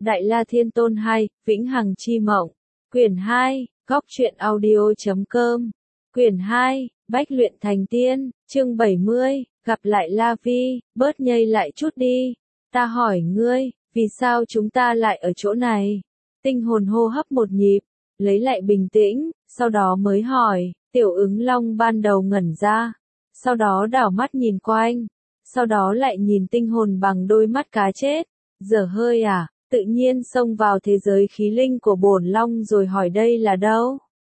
Đại La Thiên Tôn 2, Vĩnh Hằng Chi Mộng. Quyển 2, Góc Truyện Audio.com. Quyển 2, Bách Luyện Thành Tiên, chương 70, gặp lại La Vi, bớt nhây lại chút đi. Ta hỏi ngươi, vì sao chúng ta lại ở chỗ này? Tinh hồn hô hấp một nhịp, lấy lại bình tĩnh, sau đó mới hỏi. Tiểu ứng long ban đầu ngẩn ra, sau đó đảo mắt nhìn quanh, sau đó lại nhìn tinh hồn bằng đôi mắt cá chết. Dở hơi à, tự nhiên xông vào thế giới khí linh của bổn long rồi hỏi đây là đâu?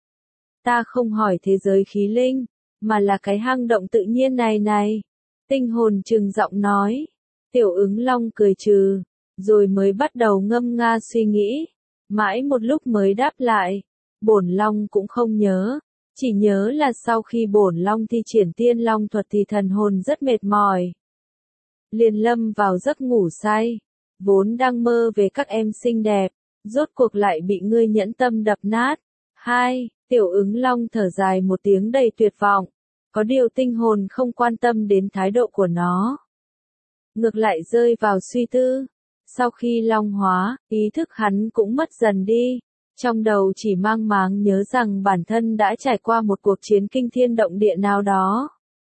Ta không hỏi thế giới khí linh, mà là cái hang động tự nhiên này. Tinh hồn trừng giọng nói. Tiểu ứng long cười trừ, rồi mới bắt đầu ngâm nga suy nghĩ. Mãi một lúc mới đáp lại. Bổn long cũng không nhớ. Chỉ nhớ là sau khi bổn long thi triển tiên long thuật thì thần hồn rất mệt mỏi. Liền lâm vào giấc ngủ say. Vốn đang mơ về các em xinh đẹp, rốt cuộc lại bị ngươi nhẫn tâm đập nát. 2. Tiểu ứng long thở dài một tiếng đầy tuyệt vọng. Có điều tinh hồn không quan tâm đến thái độ của nó. Ngược lại rơi vào suy tư. Sau khi long hóa, ý thức hắn cũng mất dần đi. Trong đầu chỉ mang máng nhớ rằng bản thân đã trải qua một cuộc chiến kinh thiên động địa nào đó.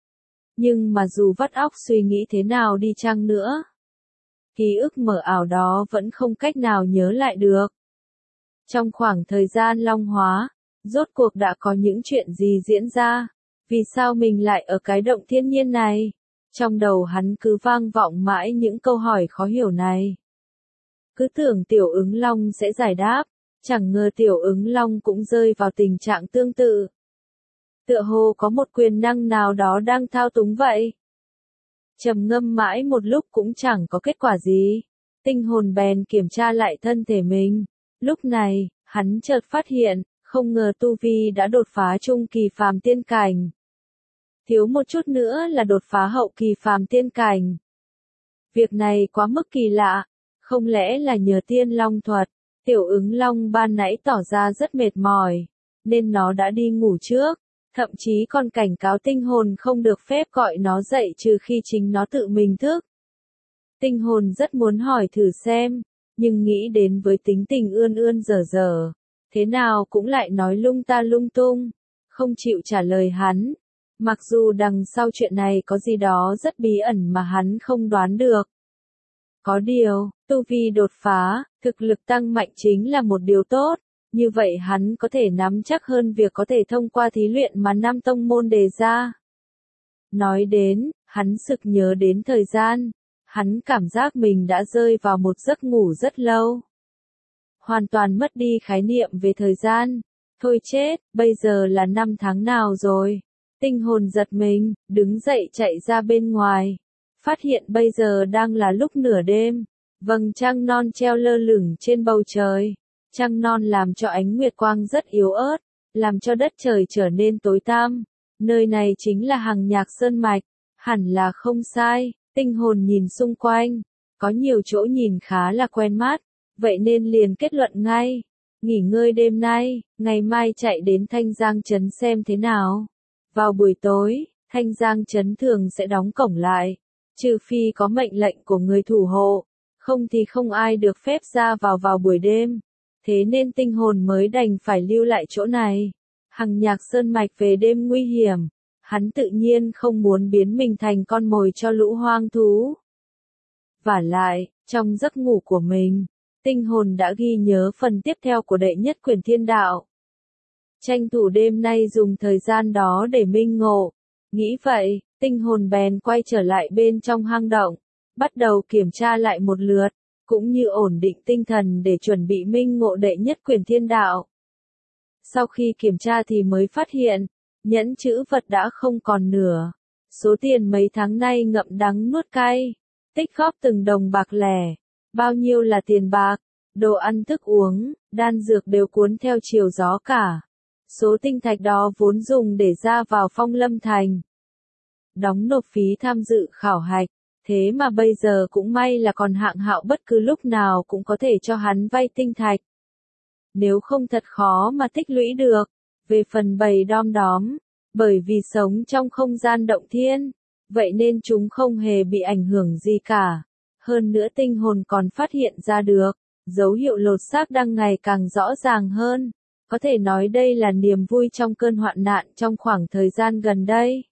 Nhưng mà dù vắt óc suy nghĩ thế nào đi chăng nữa, ký ức mờ ảo đó vẫn không cách nào nhớ lại được. Trong khoảng thời gian long hóa, rốt cuộc đã có những chuyện gì diễn ra? Vì sao mình lại ở cái động thiên nhiên này? Trong đầu hắn cứ vang vọng mãi những câu hỏi khó hiểu này. Cứ tưởng tiểu ứng long sẽ giải đáp, chẳng ngờ tiểu ứng long cũng rơi vào tình trạng tương tự. Tựa hồ có một quyền năng nào đó đang thao túng vậy. Trầm ngâm mãi một lúc cũng chẳng có kết quả gì. Tinh hồn bèn kiểm tra lại thân thể mình. Lúc này, hắn chợt phát hiện, không ngờ tu vi đã đột phá trung kỳ phàm tiên cảnh. Thiếu một chút nữa là đột phá hậu kỳ phàm tiên cảnh. Việc này quá mức kỳ lạ, không lẽ là nhờ tiên long thuật? Tiểu ứng long ban nãy tỏ ra rất mệt mỏi, nên nó đã đi ngủ trước. Thậm chí còn cảnh cáo tinh hồn không được phép gọi nó dậy trừ khi chính nó tự mình thức. Tinh hồn rất muốn hỏi thử xem, nhưng nghĩ đến với tính tình ươn dở, thế nào cũng lại nói lung ta lung tung, không chịu trả lời hắn. Mặc dù đằng sau chuyện này có gì đó rất bí ẩn mà hắn không đoán được. Có điều, tu vi đột phá, thực lực tăng mạnh chính là một điều tốt. Như vậy hắn có thể nắm chắc hơn việc có thể thông qua thí luyện mà Nam Tông Môn đề ra. Nói đến, hắn sực nhớ đến thời gian. Hắn cảm giác mình đã rơi vào một giấc ngủ rất lâu. Hoàn toàn mất đi khái niệm về thời gian. Thôi chết, bây giờ là năm tháng nào rồi? Tinh hồn giật mình, đứng dậy chạy ra bên ngoài. Phát hiện bây giờ đang là lúc nửa đêm. Vầng trăng non treo lơ lửng trên bầu trời. Trăng non làm cho ánh nguyệt quang rất yếu ớt, làm cho đất trời trở nên tối tăm. Nơi này chính là Hằng Nhạc Sơn Mạch, hẳn là không sai. Tinh hồn nhìn xung quanh, có nhiều chỗ nhìn khá là quen mắt, vậy nên liền kết luận ngay. Nghỉ ngơi đêm nay, ngày mai chạy đến Thanh Giang Trấn xem thế nào. Vào buổi tối, Thanh Giang Trấn thường sẽ đóng cổng lại, trừ phi có mệnh lệnh của người thủ hộ, không thì không ai được phép ra vào buổi đêm. Thế nên tinh hồn mới đành phải lưu lại chỗ này. Hằng Nhạc Sơn Mạch về đêm nguy hiểm, hắn tự nhiên không muốn biến mình thành con mồi cho lũ hoang thú. Vả lại, trong giấc ngủ của mình, tinh hồn đã ghi nhớ phần tiếp theo của đệ nhất quyển thiên đạo. Tranh thủ đêm nay dùng thời gian đó để minh ngộ. Nghĩ vậy, tinh hồn bèn quay trở lại bên trong hang động, bắt đầu kiểm tra lại một lượt, cũng như ổn định tinh thần để chuẩn bị minh ngộ đệ nhất quyển thiên đạo. Sau khi kiểm tra thì mới phát hiện, nhẫn chữ vật đã không còn nửa. Số tiền mấy tháng nay ngậm đắng nuốt cay, tích góp từng đồng bạc lẻ, bao nhiêu là tiền bạc, đồ ăn thức uống, đan dược đều cuốn theo chiều gió cả. Số tinh thạch đó vốn dùng để ra vào Phong Lâm Thành, đóng nộp phí tham dự khảo hạch. Thế mà bây giờ cũng may là còn hạng hạo bất cứ lúc nào cũng có thể cho hắn vay tinh thạch. Nếu không thật khó mà tích lũy được. Về phần bầy đom đóm, bởi vì sống trong không gian động thiên, vậy nên chúng không hề bị ảnh hưởng gì cả. Hơn nữa tinh hồn còn phát hiện ra được, dấu hiệu lột xác đang ngày càng rõ ràng hơn. Có thể nói đây là niềm vui trong cơn hoạn nạn trong khoảng thời gian gần đây.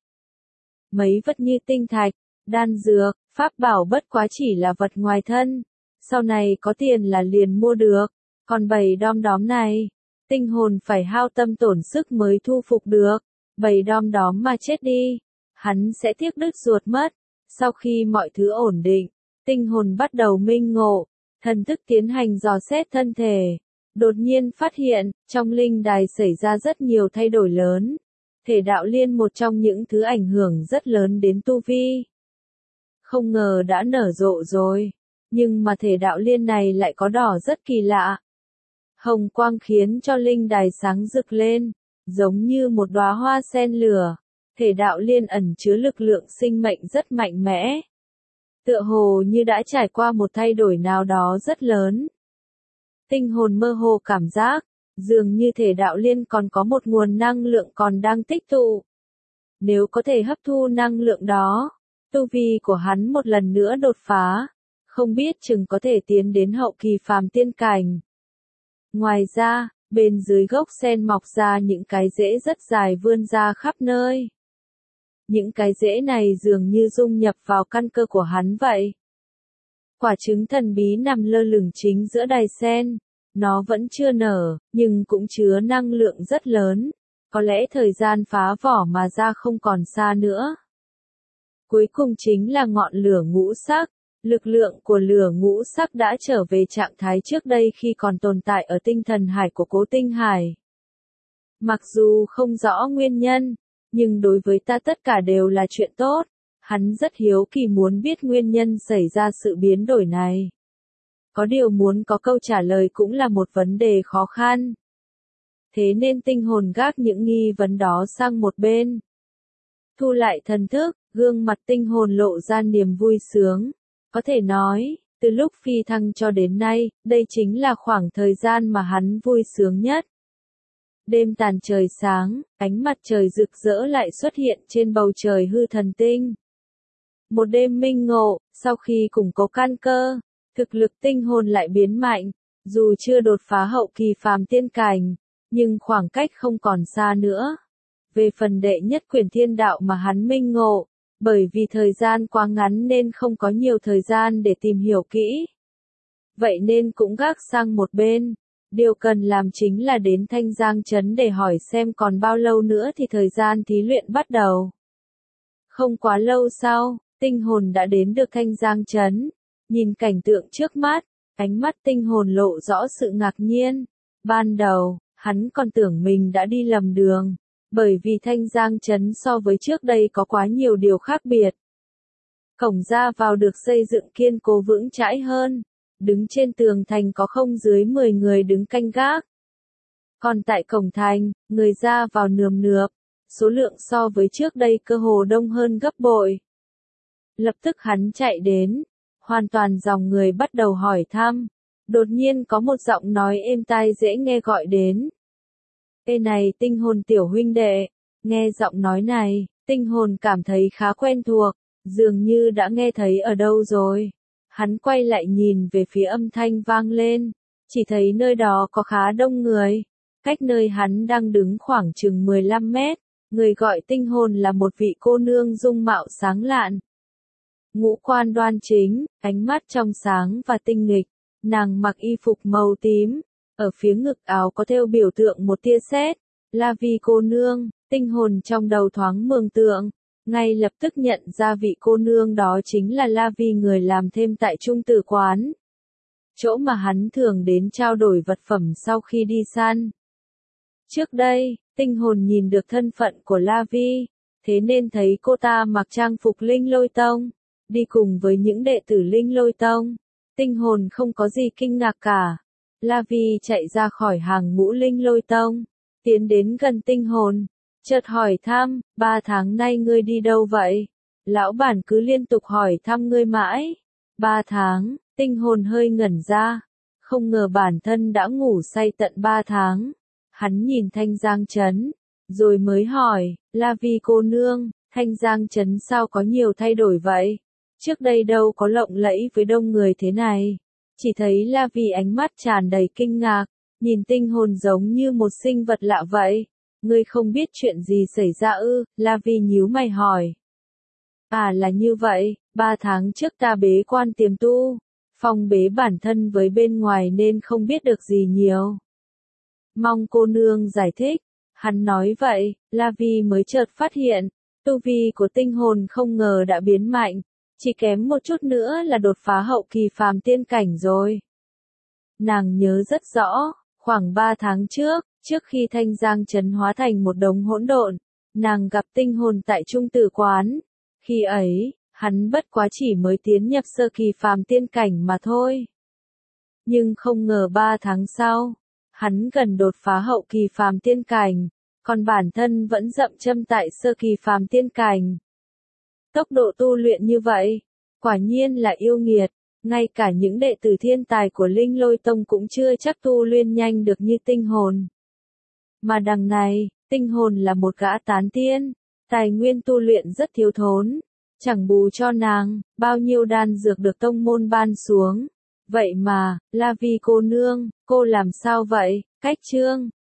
Mấy vật như tinh thạch, đan dược, pháp bảo bất quá chỉ là vật ngoài thân. Sau này có tiền là liền mua được. Còn bầy đom đóm này, tinh hồn phải hao tâm tổn sức mới thu phục được. Bầy đom đóm mà chết đi, hắn sẽ tiếc đứt ruột mất. Sau khi mọi thứ ổn định, tinh hồn bắt đầu minh ngộ, thần thức tiến hành dò xét thân thể. Đột nhiên phát hiện, trong linh đài xảy ra rất nhiều thay đổi lớn. Thể đạo liên một trong những thứ ảnh hưởng rất lớn đến tu vi. Không ngờ đã nở rộ rồi, nhưng mà thể đạo liên này lại có đỏ rất kỳ lạ. Hồng quang khiến cho linh đài sáng rực lên, giống như một đóa hoa sen lửa. Thể đạo liên ẩn chứa lực lượng sinh mệnh rất mạnh mẽ. Tựa hồ như đã trải qua một thay đổi nào đó rất lớn. Tinh hồn mơ hồ cảm giác, dường như thể đạo liên còn có một nguồn năng lượng còn đang tích tụ. Nếu có thể hấp thu năng lượng đó, tu vi của hắn một lần nữa đột phá, không biết chừng có thể tiến đến hậu kỳ phàm tiên cảnh. Ngoài ra, bên dưới gốc sen mọc ra những cái rễ rất dài vươn ra khắp nơi. Những cái rễ này dường như dung nhập vào căn cơ của hắn vậy. Quả trứng thần bí nằm lơ lửng chính giữa đài sen. Nó vẫn chưa nở, nhưng cũng chứa năng lượng rất lớn. Có lẽ thời gian phá vỏ mà ra không còn xa nữa. Cuối cùng chính là ngọn lửa ngũ sắc. Lực lượng của lửa ngũ sắc đã trở về trạng thái trước đây khi còn tồn tại ở tinh thần hải của Cố Tinh Hải. Mặc dù không rõ nguyên nhân, nhưng đối với ta tất cả đều là chuyện tốt. Hắn rất hiếu kỳ muốn biết nguyên nhân xảy ra sự biến đổi này. Có điều muốn có câu trả lời cũng là một vấn đề khó khăn. Thế nên tinh hồn gác những nghi vấn đó sang một bên. Thu lại thần thức, gương mặt tinh hồn lộ ra niềm vui sướng. Có thể nói, từ lúc phi thăng cho đến nay, đây chính là khoảng thời gian mà hắn vui sướng nhất. Đêm tàn trời sáng, ánh mặt trời rực rỡ lại xuất hiện trên bầu trời hư thần tinh. Một đêm minh ngộ, sau khi củng cố căn cơ, thực lực tinh hồn lại biến mạnh, dù chưa đột phá hậu kỳ phàm tiên cảnh, nhưng khoảng cách không còn xa nữa. Về phần đệ nhất quyển thiên đạo mà hắn minh ngộ, bởi vì thời gian quá ngắn nên không có nhiều thời gian để tìm hiểu kỹ. Vậy nên cũng gác sang một bên. Điều cần làm chính là đến Thanh Giang Trấn để hỏi xem còn bao lâu nữa thì thời gian thí luyện bắt đầu. Không quá lâu sau, tinh hồn đã đến được Thanh Giang Trấn. Nhìn cảnh tượng trước mắt, ánh mắt tinh hồn lộ rõ sự ngạc nhiên. Ban đầu, hắn còn tưởng mình đã đi lầm đường, bởi vì Thanh Giang Trấn so với trước đây có quá nhiều điều khác biệt. Cổng ra vào được xây dựng kiên cố vững chãi hơn. Đứng trên tường thành có không dưới 10 người đứng canh gác. Còn tại cổng thành, người ra vào nườm nượp, số lượng so với trước đây cơ hồ đông hơn gấp bội. Lập tức hắn chạy đến, hoàn toàn dòng người bắt đầu hỏi thăm. Đột nhiên có một giọng nói êm tai dễ nghe gọi đến. Ê này tinh hồn tiểu huynh đệ, nghe giọng nói này, tinh hồn cảm thấy khá quen thuộc, dường như đã nghe thấy ở đâu rồi. Hắn quay lại nhìn về phía âm thanh vang lên, chỉ thấy nơi đó có khá đông người. Cách nơi hắn đang đứng khoảng chừng 15 mét, người gọi tinh hồn là một vị cô nương dung mạo sáng lạn. Ngũ quan đoan chính, ánh mắt trong sáng và tinh nghịch, nàng mặc y phục màu tím, ở phía ngực áo có thêu biểu tượng một tia sét, là vì cô nương, tinh hồn trong đầu thoáng mường tượng. Ngay lập tức nhận ra vị cô nương đó chính là La Vi người làm thêm tại Trung Tử Quán. Chỗ mà hắn thường đến trao đổi vật phẩm sau khi đi săn. Trước đây, tinh hồn nhìn được thân phận của La Vi, thế nên thấy cô ta mặc trang phục Linh Lôi Tông, đi cùng với những đệ tử Linh Lôi Tông. Tinh hồn không có gì kinh ngạc cả. La Vi chạy ra khỏi hàng ngũ Linh Lôi Tông, tiến đến gần tinh hồn. Chợt hỏi thăm, 3 tháng nay ngươi đi đâu vậy? Lão bản cứ liên tục hỏi thăm ngươi mãi. 3 tháng, tinh hồn hơi ngẩn ra. Không ngờ bản thân đã ngủ say tận 3 tháng. Hắn nhìn Thanh Giang Trấn, rồi mới hỏi, La Vi cô nương, Thanh Giang Trấn sao có nhiều thay đổi vậy? Trước đây đâu có lộng lẫy với đông người thế này. Chỉ thấy La Vi ánh mắt tràn đầy kinh ngạc, nhìn tinh hồn giống như một sinh vật lạ vậy. Ngươi không biết chuyện gì xảy ra ư? La Vi nhíu mày hỏi. À là như vậy, 3 tháng trước ta bế quan tiềm tu, phong bế bản thân với bên ngoài nên không biết được gì nhiều. Mong cô nương giải thích. Hắn nói vậy, La Vi mới chợt phát hiện, tu vi của tinh hồn không ngờ đã biến mạnh, chỉ kém một chút nữa là đột phá hậu kỳ phàm tiên cảnh rồi. Nàng nhớ rất rõ, khoảng 3 tháng trước khi Thanh Giang Trấn hóa thành một đống hỗn độn, nàng gặp tinh hồn tại Trung Tử Quán. Khi ấy, hắn bất quá chỉ mới tiến nhập sơ kỳ phàm tiên cảnh mà thôi. Nhưng không ngờ 3 tháng sau, hắn gần đột phá hậu kỳ phàm tiên cảnh, còn bản thân vẫn dậm chân tại sơ kỳ phàm tiên cảnh. Tốc độ tu luyện như vậy, quả nhiên là yêu nghiệt, ngay cả những đệ tử thiên tài của Linh Lôi Tông cũng chưa chắc tu luyện nhanh được như tinh hồn. Mà đằng này, tinh hồn là một gã tán tiên, tài nguyên tu luyện rất thiếu thốn, chẳng bù cho nàng, bao nhiêu đan dược được tông môn ban xuống. Vậy mà, La Vi cô nương, cô làm sao vậy? Cách chương